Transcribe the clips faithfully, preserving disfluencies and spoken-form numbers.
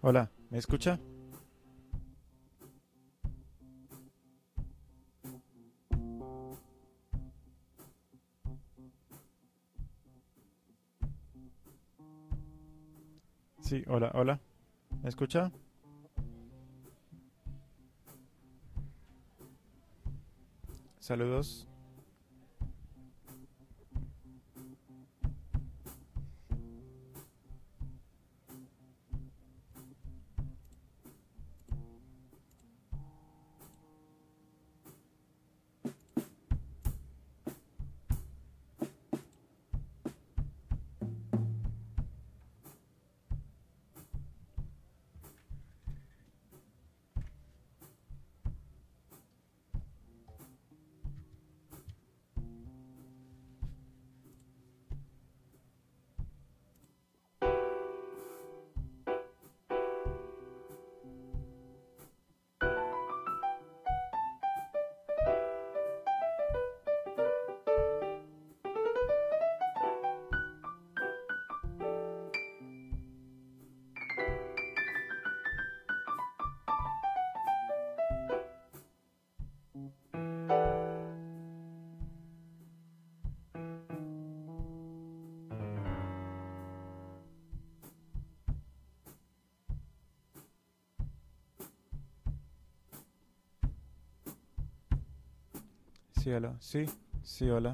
Hola, ¿me escucha? Sí, hola, hola. ¿Me escucha? Saludos. Sí, hola. Sí, sí, hola.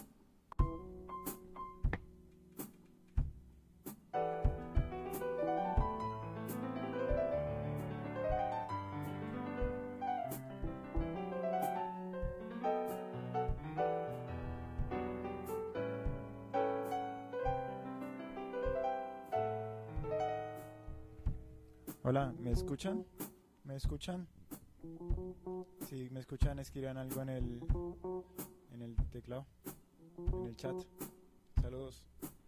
Hola, ¿me escuchan? ¿Me escuchan? Si me escuchan, escriban algo en el en el teclado, en el chat. Saludos.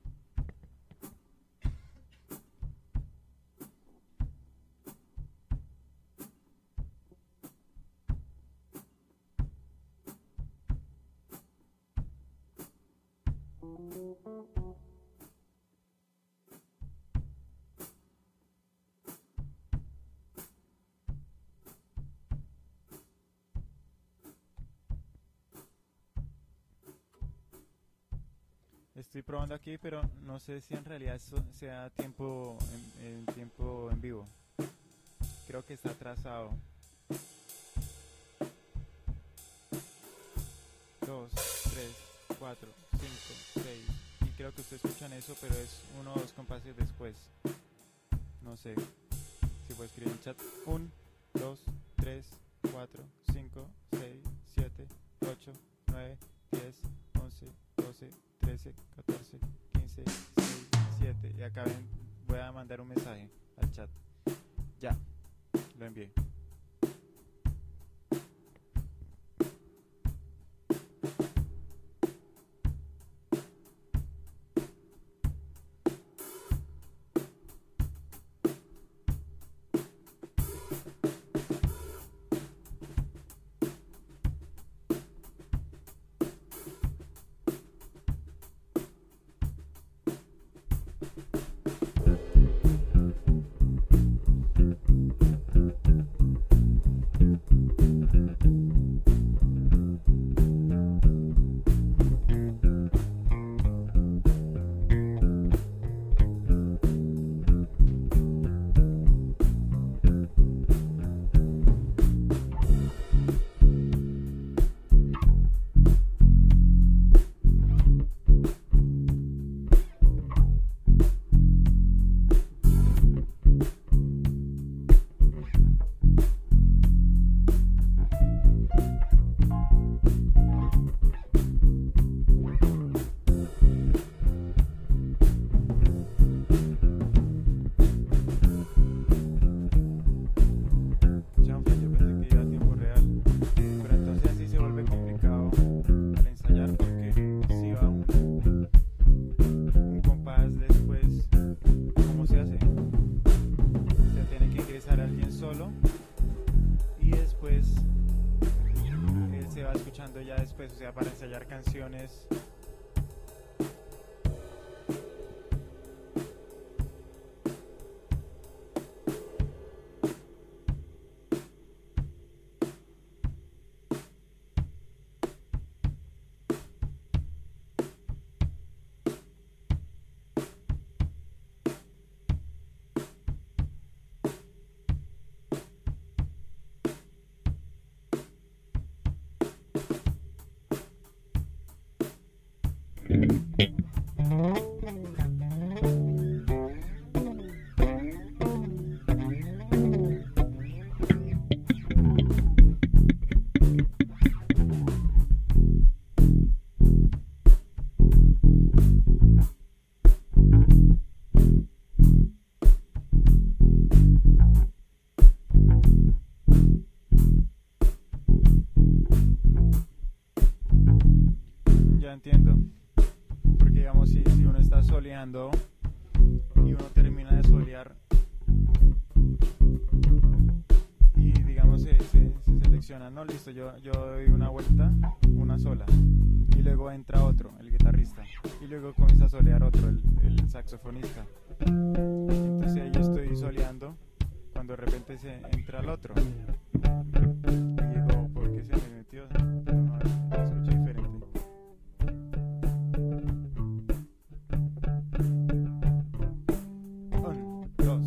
Estoy probando aquí, pero no sé si en realidad eso sea tiempo en, en tiempo en vivo. Creo que está atrasado. Dos, tres, cuatro, cinco, seis. Y creo que ustedes escuchan eso, pero es uno o dos compases después. No sé si puedo escribir en el chat. Un, dos, tres, cuatro, cinco, seis, siete, ocho, nueve, diez, once, doce, trece, catorce, quince, seis, siete. Y acá ven, voy a mandar un mensaje al chat. Ya, lo envié. Chanfle, yo pensé que iba a tiempo real. Pero entonces así se vuelve complicado al ensayar porque si va un, un compás después, ¿cómo se hace? Se tiene que ingresar alguien solo y después él se va escuchando ya después, o sea, para ensayar canciones. ya entiendo. Porque digamos, si, si uno está soleando y uno termina de solear y digamos se, se, se selecciona, no, listo, yo, yo doy una vuelta, una sola, y luego entra otro, el guitarrista, y luego comienza a solear otro, el, el saxofonista. Entonces ahí yo estoy soleando cuando de repente se entra el otro. Y digo, ¿por qué se me metió? No, no, escuché diferente. Un, dos.